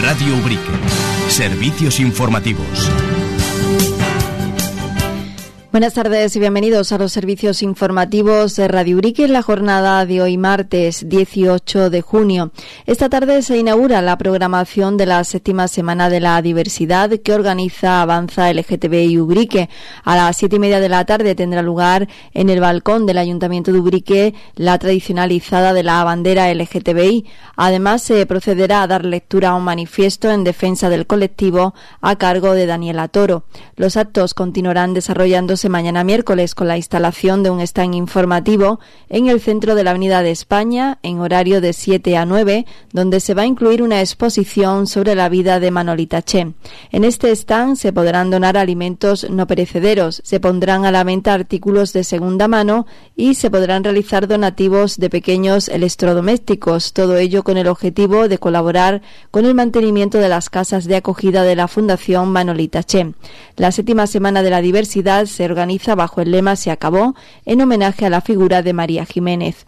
Radio Ubrique. Servicios informativos. Buenas tardes y bienvenidos a los servicios informativos de Radio Ubrique en la jornada de hoy martes 18 de junio. Esta tarde se inaugura la programación de la 7ª Semana de la Diversidad que organiza Avanza LGTBI Ubrique. A las 7:30 de la tarde tendrá lugar en el balcón del Ayuntamiento de Ubrique la tradicional izada de la bandera LGTBI. Además, se procederá a dar lectura a un manifiesto en defensa del colectivo a cargo de Daniela Toro. Los actos continuarán desarrollándose mañana miércoles con la instalación de un stand informativo en el centro de la Avenida de España en horario de 7 a 9, donde se va a incluir una exposición sobre la vida de Manolita Chen. En este stand se podrán donar alimentos no perecederos, se pondrán a la venta artículos de segunda mano y se podrán realizar donativos de pequeños electrodomésticos, todo ello con el objetivo de colaborar con el mantenimiento de las casas de acogida de la Fundación Manolita Chen. La 7ª Semana de la Diversidad se organiza bajo el lema Se acabó, en homenaje a la figura de María Jiménez.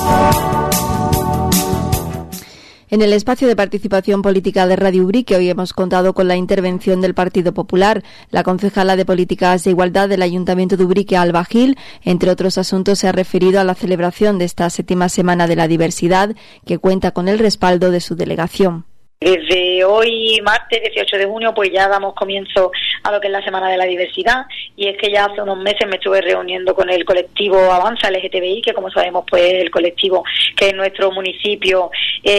En el espacio de participación política de Radio Ubrique hoy hemos contado con la intervención del Partido Popular. La concejala de Políticas de Igualdad del Ayuntamiento de Ubrique, Alba Gil, entre otros asuntos, se ha referido a la celebración de esta 7ª Semana de la Diversidad, que cuenta con el respaldo de su delegación. Desde hoy, martes 18 de junio, pues ya damos comienzo a lo que es la Semana de la Diversidad, y es que ya hace unos meses me estuve reuniendo con el colectivo Avanza LGTBI, que como sabemos pues es el colectivo que en nuestro municipio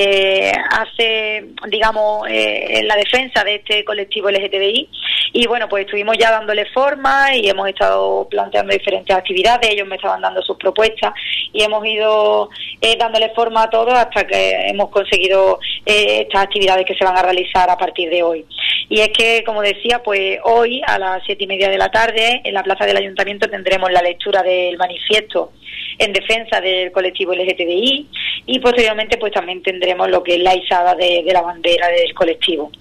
hace, digamos, la defensa de este colectivo LGTBI, y bueno, pues estuvimos ya dándole forma y hemos estado planteando diferentes actividades, ellos me estaban dando sus propuestas y hemos ido dándole forma a todo hasta que hemos conseguido estas actividades que se van a realizar a partir de hoy. Y es que, como decía, pues hoy a las 7:30 de la tarde en la plaza del Ayuntamiento tendremos la lectura del manifiesto en defensa del colectivo LGTBI y posteriormente pues también tendremos lo que es la izada de la bandera del colectivo.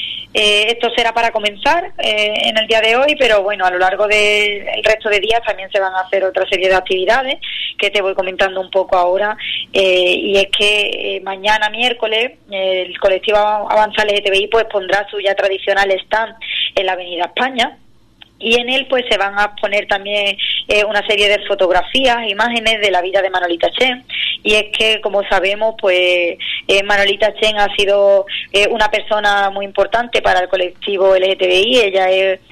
Esto será para comenzar en el día de hoy, pero bueno, a lo largo del resto de días también se van a hacer otra serie de actividades que te voy comentando un poco ahora, y es que mañana miércoles el colectivo Avanza LGTBI pues pondrá su ya tradicional stand en la Avenida España, y en él pues se van a poner también una serie de fotografías, imágenes de la vida de Manolita Chen. Y es que, como sabemos, pues Manolita Chen ha sido una persona muy importante para el colectivo LGTBI. Ella es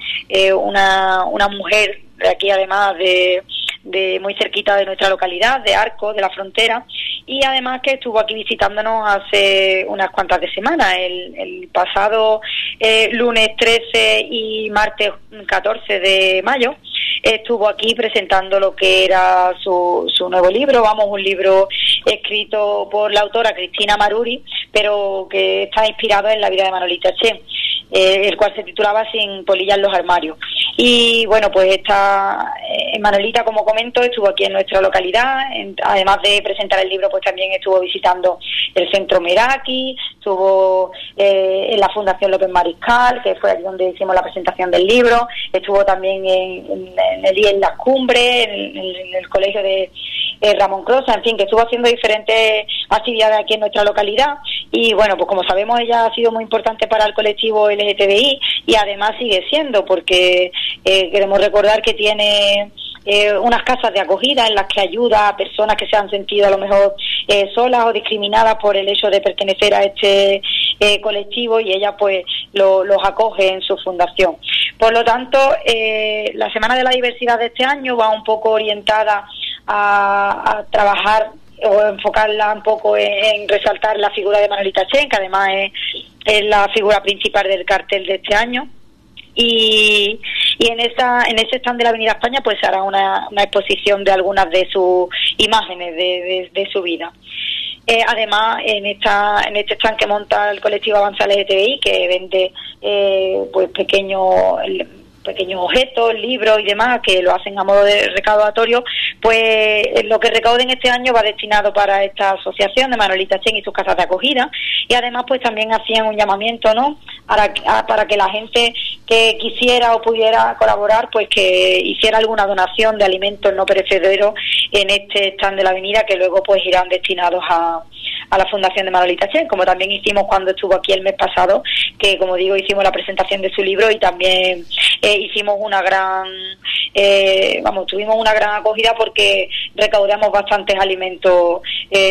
una mujer de aquí, además de muy cerquita de nuestra localidad, de Arcos, de la Frontera, y además que estuvo aquí visitándonos hace unas cuantas de semanas, el pasado lunes 13 y martes 14 de mayo, estuvo aquí presentando lo que era su nuevo libro, un libro escrito por la autora Cristina Maruri, pero que está inspirado en la vida de Manolita Chen, el cual se titulaba Sin polillas en los armarios. Y bueno, pues esta Manolita, como comento, estuvo aquí en nuestra localidad, además de presentar el libro, pues también estuvo visitando el Centro Meraki, estuvo en la Fundación López Mariscal, que fue allí donde hicimos la presentación del libro, estuvo también en las Cumbres, en el colegio de Ramón Crosa, en fin, que estuvo haciendo diferentes actividades aquí en nuestra localidad. Y bueno, pues como sabemos, ella ha sido muy importante para el colectivo LGTBI y además sigue siendo, porque queremos recordar que tiene unas casas de acogida en las que ayuda a personas que se han sentido a lo mejor solas o discriminadas por el hecho de pertenecer a este colectivo, y ella pues los acoge en su fundación. Por lo tanto, la Semana de la Diversidad de este año va un poco orientada a trabajar o enfocarla un poco en resaltar la figura de Manolita Chen, que además es la figura principal del cartel de este año. Y en ese stand de la Avenida España pues se hará una exposición de algunas de sus imágenes de su vida. Además, en este stand que monta el colectivo Avanza LGTBI, que vende pues pequeños objetos, libros y demás, que lo hacen a modo de recaudatorio, pues lo que recauden este año va destinado para esta asociación de Manolita Chen y sus casas de acogida. Y además pues también hacían un llamamiento, ¿no?, para que la gente que quisiera o pudiera colaborar, pues que hiciera alguna donación de alimentos no perecederos en este stand de la avenida, que luego pues irán destinados a la Fundación de Manolita Chen, como también hicimos cuando estuvo aquí el mes pasado, que como digo hicimos la presentación de su libro y también hicimos tuvimos una gran acogida porque recaudamos bastantes alimentos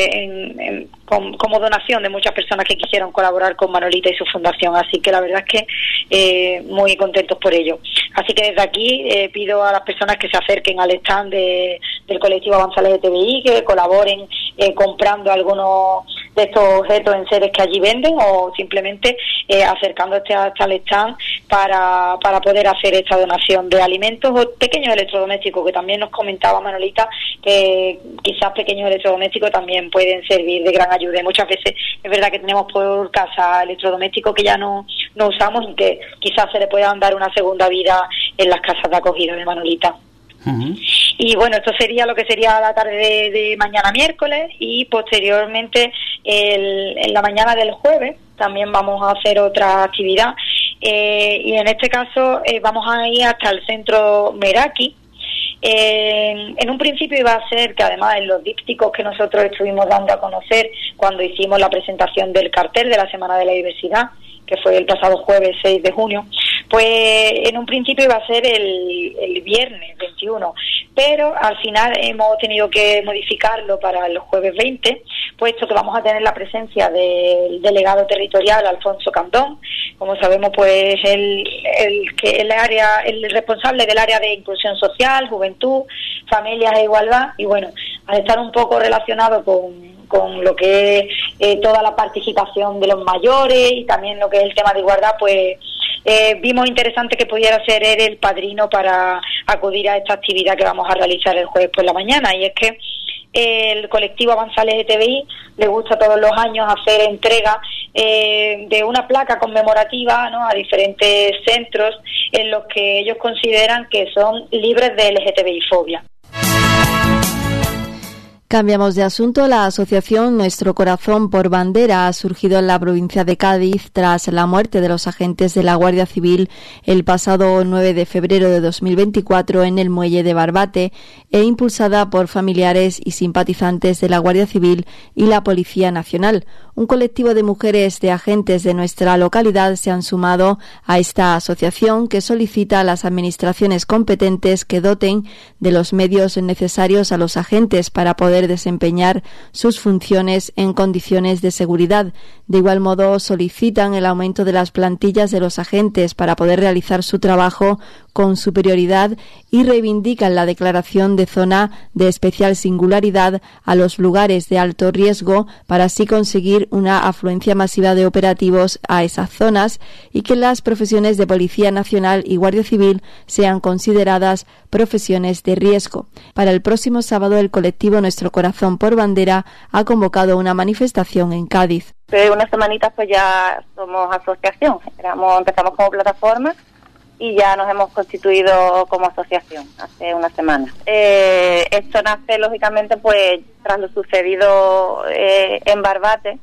como donación de muchas personas que quisieron colaborar con Manolita y su fundación, así que la verdad es que muy contentos por ello. Así que desde aquí pido a las personas que se acerquen al stand del colectivo Avanza LGTBI, que colaboren comprando algunos de estos objetos en seres que allí venden o simplemente acercándose hasta el stand para poder hacer esta donación de alimentos o pequeños electrodomésticos, que también nos comentaba Manolita que quizás pequeños electrodomésticos también pueden servir de gran ayuda. Y muchas veces es verdad que tenemos por casa electrodomésticos que ya no usamos y que quizás se le puedan dar una segunda vida en las casas de acogida de Manolita. Uh-huh. Y bueno, esto sería lo que sería la tarde de mañana miércoles, y posteriormente en la mañana del jueves también vamos a hacer otra actividad, y en este caso vamos a ir hasta el centro Meraki. En un principio iba a ser que, además en los dípticos que nosotros estuvimos dando a conocer cuando hicimos la presentación del cartel de la Semana de la Diversidad, que fue el pasado jueves 6 de junio, pues en un principio iba a ser el viernes 21, pero al final hemos tenido que modificarlo para el jueves 20, puesto que vamos a tener la presencia del delegado territorial Alfonso Candón. Como sabemos, pues el responsable del área de inclusión social, juventud, familias e igualdad, y bueno, al estar un poco relacionado con lo que es toda la participación de los mayores y también lo que es el tema de igualdad, pues vimos interesante que pudiera ser él el padrino para acudir a esta actividad que vamos a realizar el jueves por la mañana. Y es que el colectivo Avanza LGTBI le gusta todos los años hacer entrega de una placa conmemorativa, ¿no?, a diferentes centros en los que ellos consideran que son libres de LGTBI-fobia. Cambiamos de asunto. La asociación Nuestro Corazón por Bandera ha surgido en la provincia de Cádiz tras la muerte de los agentes de la Guardia Civil el pasado 9 de febrero de 2024 en el muelle de Barbate, e impulsada por familiares y simpatizantes de la Guardia Civil y la Policía Nacional. Un colectivo de mujeres de agentes de nuestra localidad se han sumado a esta asociación, que solicita a las administraciones competentes que doten de los medios necesarios a los agentes para poder desempeñar sus funciones en condiciones de seguridad. De igual modo, solicitan el aumento de las plantillas de los agentes para poder realizar su trabajo con superioridad y reivindican la declaración de zona de especial singularidad a los lugares de alto riesgo para así conseguir una afluencia masiva de operativos a esas zonas y que las profesiones de Policía Nacional y Guardia Civil sean consideradas profesiones de riesgo. Para el próximo sábado, el colectivo Nuestro Corazón por Bandera ha convocado una manifestación en Cádiz. Hace unas semanitas pues ya somos asociación, empezamos como plataforma y ya nos hemos constituido como asociación hace una semana. Esto nace lógicamente pues tras lo sucedido en Barbate.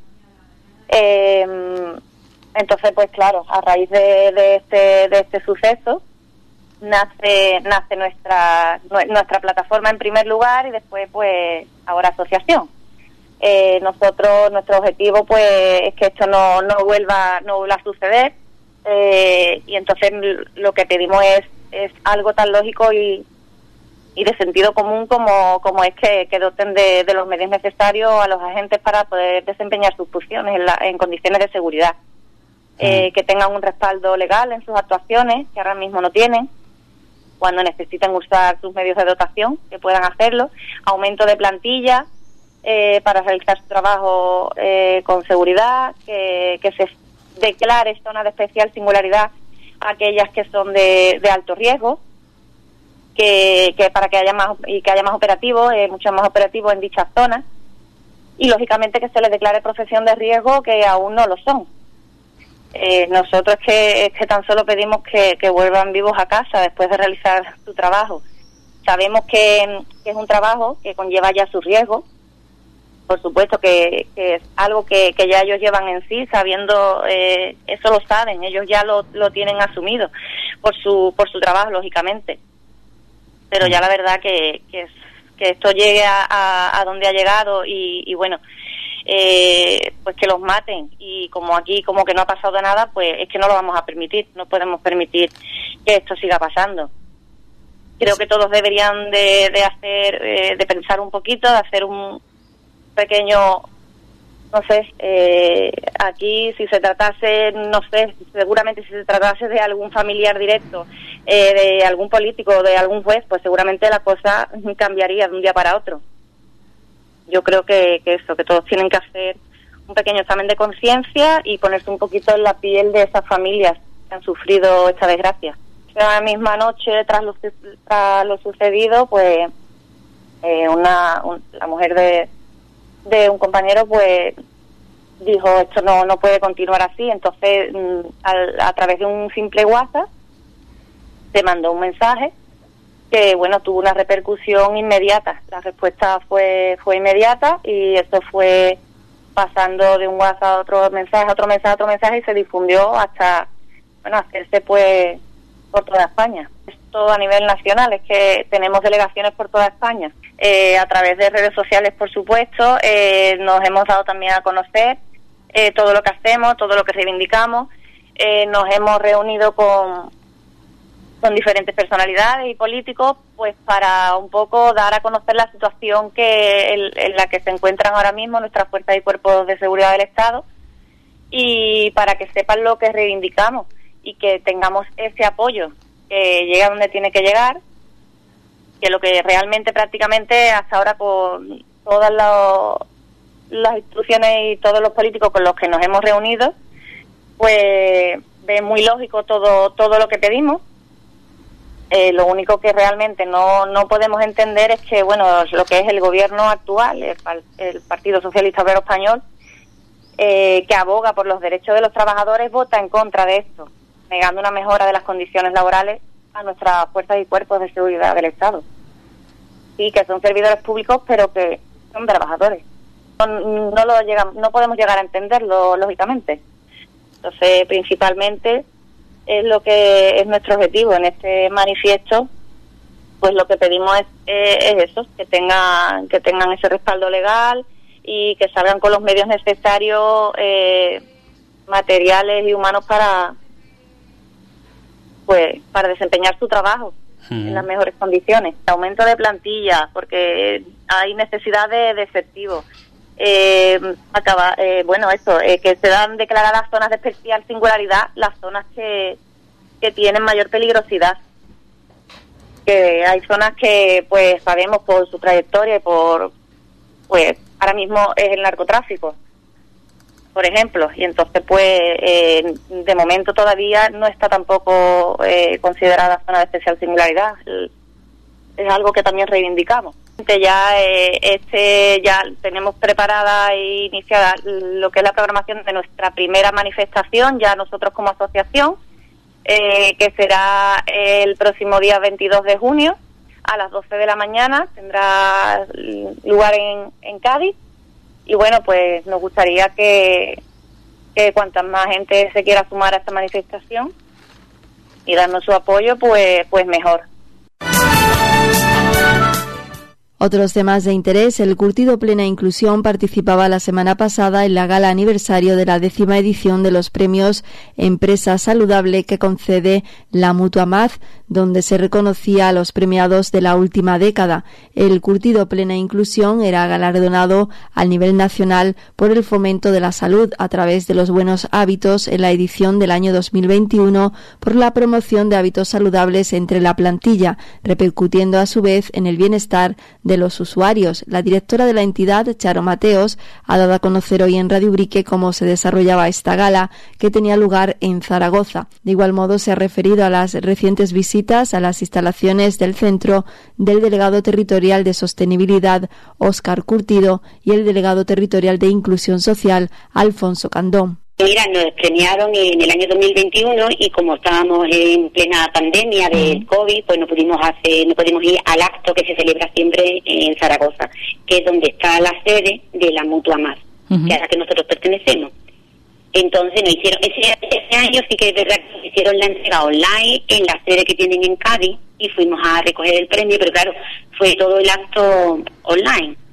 Entonces pues claro, a raíz de este suceso nace nuestra plataforma en primer lugar y después pues ahora asociación. Nuestro objetivo pues es que esto no vuelva a suceder, y entonces lo que pedimos es algo tan lógico y de sentido común como es que doten de los medios necesarios a los agentes para poder desempeñar sus funciones en condiciones de seguridad, que tengan un respaldo legal en sus actuaciones, que ahora mismo no tienen, cuando necesiten usar sus medios de dotación, que puedan hacerlo, aumento de plantilla para realizar su trabajo con seguridad, que se declare zona de especial singularidad a aquellas que son de alto riesgo, que para que haya más operativos, mucho más operativos en dichas zonas, y lógicamente que se les declare profesión de riesgo que aún no lo son. Nosotros es que tan solo pedimos que vuelvan vivos a casa después de realizar su trabajo. Sabemos que es un trabajo que conlleva ya su riesgo. Por supuesto que es algo que ya ellos llevan en sí, sabiendo, eso lo saben, ellos ya lo tienen asumido por su trabajo, lógicamente. Pero ya la verdad que esto llegue a donde ha llegado y bueno, pues que los maten, y como aquí como que no ha pasado nada, pues es que no lo vamos a permitir, no podemos permitir que esto siga pasando. Creo que todos deberían de pensar un poquito, de hacer un pequeño, no sé, aquí si se tratase, no sé, seguramente si se tratase de algún familiar directo, de algún político, de algún juez, pues seguramente la cosa cambiaría de un día para otro. Yo creo que todos tienen que hacer un pequeño examen de conciencia y ponerse un poquito en la piel de esas familias que han sufrido esta desgracia. La misma noche, tras lo sucedido, pues la mujer de un compañero, pues dijo, esto no puede continuar así. Entonces, a través de un simple WhatsApp, se mandó un mensaje que, bueno, tuvo una repercusión inmediata. La respuesta fue inmediata, y esto fue pasando de un WhatsApp a otro mensaje, y se difundió hasta, bueno, hacerse pues por toda España. Esto a nivel nacional, es que tenemos delegaciones por toda España. A través de redes sociales, por supuesto, nos hemos dado también a conocer todo lo que hacemos, todo lo que reivindicamos. Nos hemos reunido con diferentes personalidades y políticos, pues para un poco dar a conocer la situación en la que se encuentran ahora mismo nuestras fuerzas y cuerpos de seguridad del Estado, y para que sepan lo que reivindicamos y que tengamos ese apoyo que llega donde tiene que llegar, que lo que realmente prácticamente hasta ahora, con todas las instituciones y todos los políticos con los que nos hemos reunido, pues ve muy lógico todo lo que pedimos. Lo único que realmente no podemos entender es que, bueno, lo que es el gobierno actual, el Partido Socialista Obrero Español, que aboga por los derechos de los trabajadores, vota en contra de esto, negando una mejora de las condiciones laborales a nuestras fuerzas y cuerpos de seguridad del Estado. Sí, que son servidores públicos, pero que son trabajadores. No podemos llegar a entenderlo, lógicamente. Entonces, principalmente, es lo que es nuestro objetivo en este manifiesto. Pues lo que pedimos es eso, que tengan ese respaldo legal y que salgan con los medios necesarios, materiales y humanos, para desempeñar su trabajo en las mejores condiciones. Aumento de plantilla, porque hay necesidad de efectivo. Que se dan declaradas zonas de especial singularidad, las zonas que tienen mayor peligrosidad. Que hay zonas que, pues, sabemos por su trayectoria y ahora mismo es el narcotráfico, por ejemplo, y entonces, pues, de momento todavía no está tampoco considerada zona de especial singularidad. Es algo que también reivindicamos. Ya tenemos preparada e iniciada lo que es la programación de nuestra primera manifestación, ya nosotros como asociación, que será el próximo día 22 de junio a las 12 de la mañana, tendrá lugar en Cádiz. Y bueno, pues nos gustaría que cuanta más gente se quiera sumar a esta manifestación y darnos su apoyo, pues mejor. Otros temas de interés. El Curtido Plena Inclusión participaba la semana pasada en la gala aniversario de la 10ª edición de los premios Empresa Saludable que concede la Mutua Más, donde se reconocía a los premiados de la última década. El Curtido Plena Inclusión era galardonado a nivel nacional por el fomento de la salud a través de los buenos hábitos en la edición del año 2021 por la promoción de hábitos saludables entre la plantilla, repercutiendo a su vez en el bienestar de los usuarios. La directora de la entidad, Charo Mateos, ha dado a conocer hoy en Radio Ubrique cómo se desarrollaba esta gala, que tenía lugar en Zaragoza. De igual modo, se ha referido a las recientes visitas a las instalaciones del centro del delegado territorial de Sostenibilidad, Óscar Curtido, y el delegado territorial de Inclusión Social, Alfonso Candón. Mira, nos premiaron en el año 2021 y como estábamos en plena pandemia del COVID, pues no pudimos ir al acto que se celebra siempre en Zaragoza, que es donde está la sede de la Mutua Más, que a la que nosotros pertenecemos. Entonces nos hicieron, ese año sí que es verdad que nos hicieron la entrega online en la sede que tienen en Cádiz y fuimos a recoger el premio, pero claro, fue todo el acto online.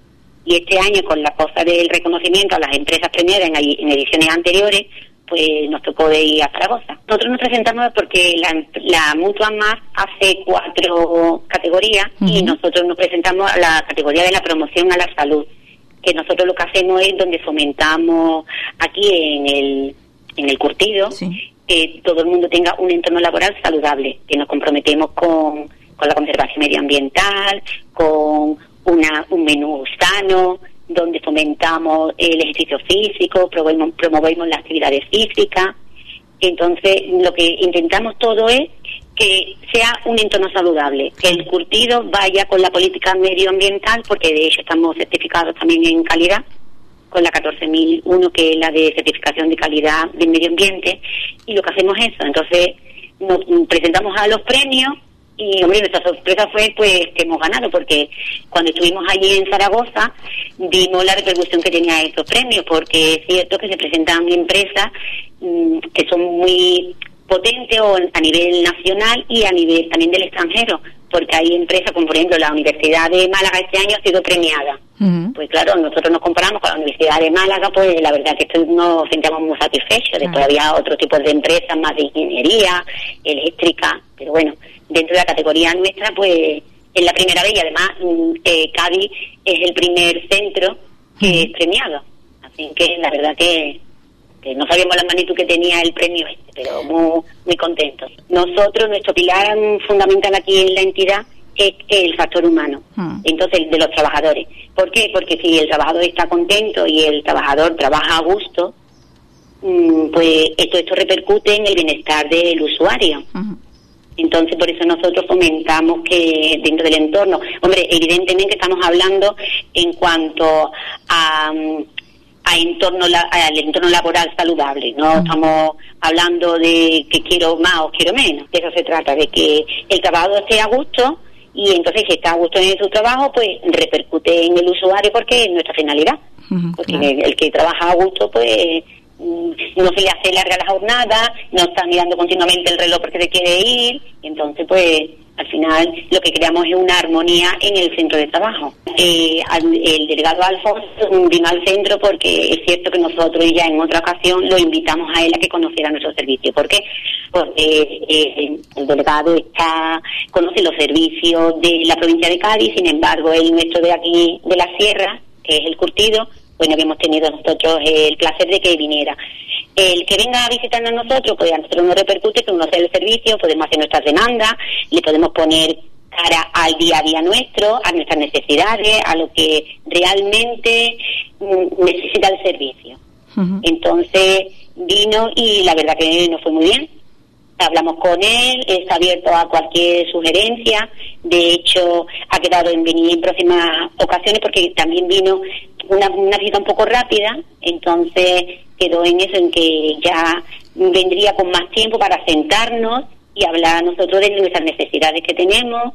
Y este año, con la cosa del reconocimiento a las empresas premiadas en ediciones anteriores, pues nos tocó de ir a Zaragoza. Nosotros nos presentamos porque la Mutua Más hace 4 categorías y nosotros nos presentamos a la categoría de la promoción a la salud, que nosotros lo que hacemos es donde fomentamos aquí en el curtido, que todo el mundo tenga un entorno laboral saludable, que nos comprometemos con la conservación medioambiental, con un menú sano, donde fomentamos el ejercicio físico, promovemos las actividades físicas. Entonces, lo que intentamos todo es que sea un entorno saludable, que el curtido vaya con la política medioambiental, porque de hecho estamos certificados también en calidad, con la 14.001, que es la de certificación de calidad del medio ambiente, y lo que hacemos es eso. Entonces, nos presentamos a los premios. Y, hombre, nuestra sorpresa fue pues que hemos ganado, porque cuando estuvimos allí en Zaragoza vimos la repercusión que tenía estos premios, porque es cierto que se presentan empresas que son muy potentes a nivel nacional y a nivel también del extranjero, porque hay empresas como, por ejemplo, la Universidad de Málaga este año ha sido premiada. Pues claro, nosotros nos comparamos con la Universidad de Málaga, pues la verdad que nos sentíamos muy satisfechos. Después había otro tipo de empresas, más de ingeniería, eléctrica, pero bueno, dentro de la categoría nuestra, pues es la primera vez, y además Cádiz es el primer centro que es premiado. Así que la verdad que no sabíamos la magnitud que tenía el premio pero muy, muy contentos. Nosotros, nuestro pilar fundamental aquí en la entidad es el factor humano, entonces de los trabajadores. ¿Por qué? Porque si el trabajador está contento y el trabajador trabaja a gusto, pues esto repercute en el bienestar del usuario. Entonces, por eso nosotros fomentamos que dentro del entorno, hombre, evidentemente estamos hablando en cuanto al entorno laboral saludable, no estamos hablando de que quiero más o quiero menos. De eso se trata, de que el trabajador esté a gusto, y entonces si está a gusto en su trabajo, pues repercute en el usuario, porque es nuestra finalidad. Porque el que trabaja a gusto, pues no se le hace larga la jornada, no está mirando continuamente el reloj porque se quiere ir, y entonces pues al final lo que creamos es una armonía en el centro de trabajo. El delegado Alfonso vino al centro porque es cierto que nosotros ya en otra ocasión lo invitamos a él a que conociera nuestro servicio. ¿Por qué? Porque el delegado conoce los servicios de la provincia de Cádiz, sin embargo el nuestro de aquí de la sierra, que es el curtido, bueno, que hemos tenido nosotros el placer de que viniera. El que venga a visitarnos a nosotros, pues a nosotros nos repercute que uno sea el servicio, podemos hacer nuestras demandas, le podemos poner cara al día a día nuestro, a nuestras necesidades, a lo que realmente necesita el servicio. Entonces vino y la verdad que nos fue muy bien. Hablamos con él, está abierto a cualquier sugerencia. De hecho, ha quedado en venir en próximas ocasiones, porque también vino una visita un poco rápida, entonces quedó en eso, en que ya vendría con más tiempo para sentarnos y hablar nosotros de nuestras necesidades que tenemos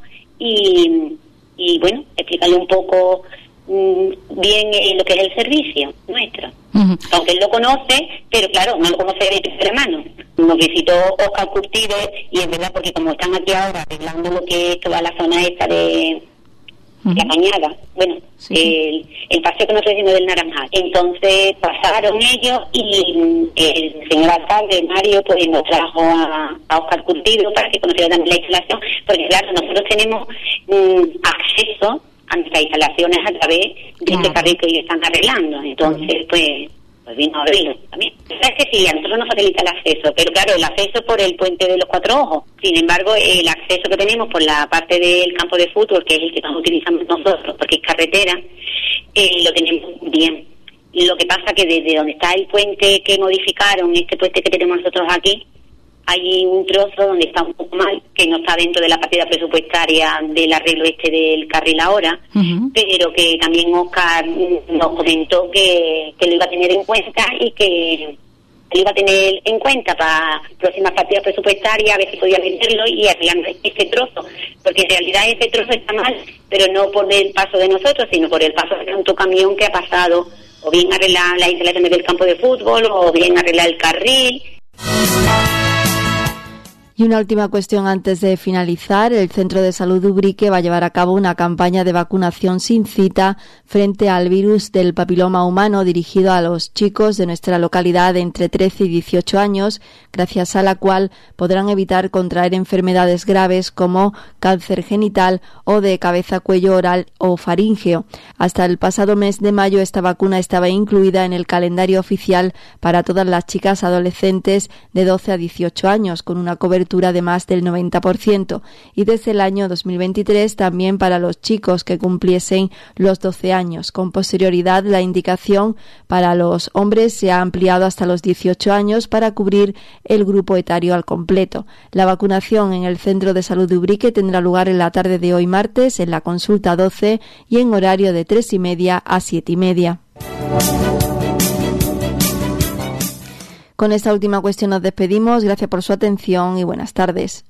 y bueno, explicarle un poco bien lo que es el servicio nuestro. Aunque él lo conoce, pero claro, no lo conoce de primera mano. Nos visitó Óscar Curtido, y es verdad, porque como están aquí ahora arreglando lo que es toda la zona esta de la Cañada, bueno, el paseo que nosotros decimos del Naranjal. Entonces pasaron ellos y el señor alcalde, Mario, pues nos trajo a Óscar Curtido para que conociera también la instalación, porque claro, nosotros tenemos acceso a nuestras instalaciones a través de este carril que ellos están arreglando. Entonces, pues vino a abrirlo también. Es que sí, a nosotros nos facilita el acceso, pero claro, el acceso por el puente de los Cuatro Ojos. Sin embargo, el acceso que tenemos por la parte del campo de fútbol, que es el que estamos utilizando nosotros, porque es carretera, lo tenemos bien. Lo que pasa que desde donde está el puente que modificaron, este puente que tenemos nosotros aquí, hay un trozo donde está un poco mal, que no está dentro de la partida presupuestaria del arreglo del carril ahora, pero que también Óscar nos comentó que lo iba a tener en cuenta, y que lo iba a tener en cuenta para próximas partidas presupuestarias, a ver si podía venderlo y arreglar ese trozo, porque en realidad ese trozo está mal, pero no por el paso de nosotros, sino por el paso de tanto camión que ha pasado, o bien arreglar las instalaciones del campo de fútbol, o bien arreglar el carril. Y una última cuestión antes de finalizar. El Centro de Salud de Ubrique va a llevar a cabo una campaña de vacunación sin cita frente al virus del papiloma humano dirigido a los chicos de nuestra localidad de entre 13 y 18 años, gracias a la cual podrán evitar contraer enfermedades graves como cáncer genital o de cabeza, cuello, oral o faríngeo. Hasta el pasado mes de mayo esta vacuna estaba incluida en el calendario oficial para todas las chicas adolescentes de 12 a 18 años, con una cobertura de más del 90%, y desde el año 2023 también para los chicos que cumpliesen los 12 años. Con posterioridad, la indicación para los hombres se ha ampliado hasta los 18 años para cubrir el grupo etario al completo. La vacunación en el Centro de Salud de Ubrique tendrá lugar en la tarde de hoy martes, en la consulta 12 y en horario de 3:30 a 7:30. Con esta última cuestión nos despedimos. Gracias por su atención y buenas tardes.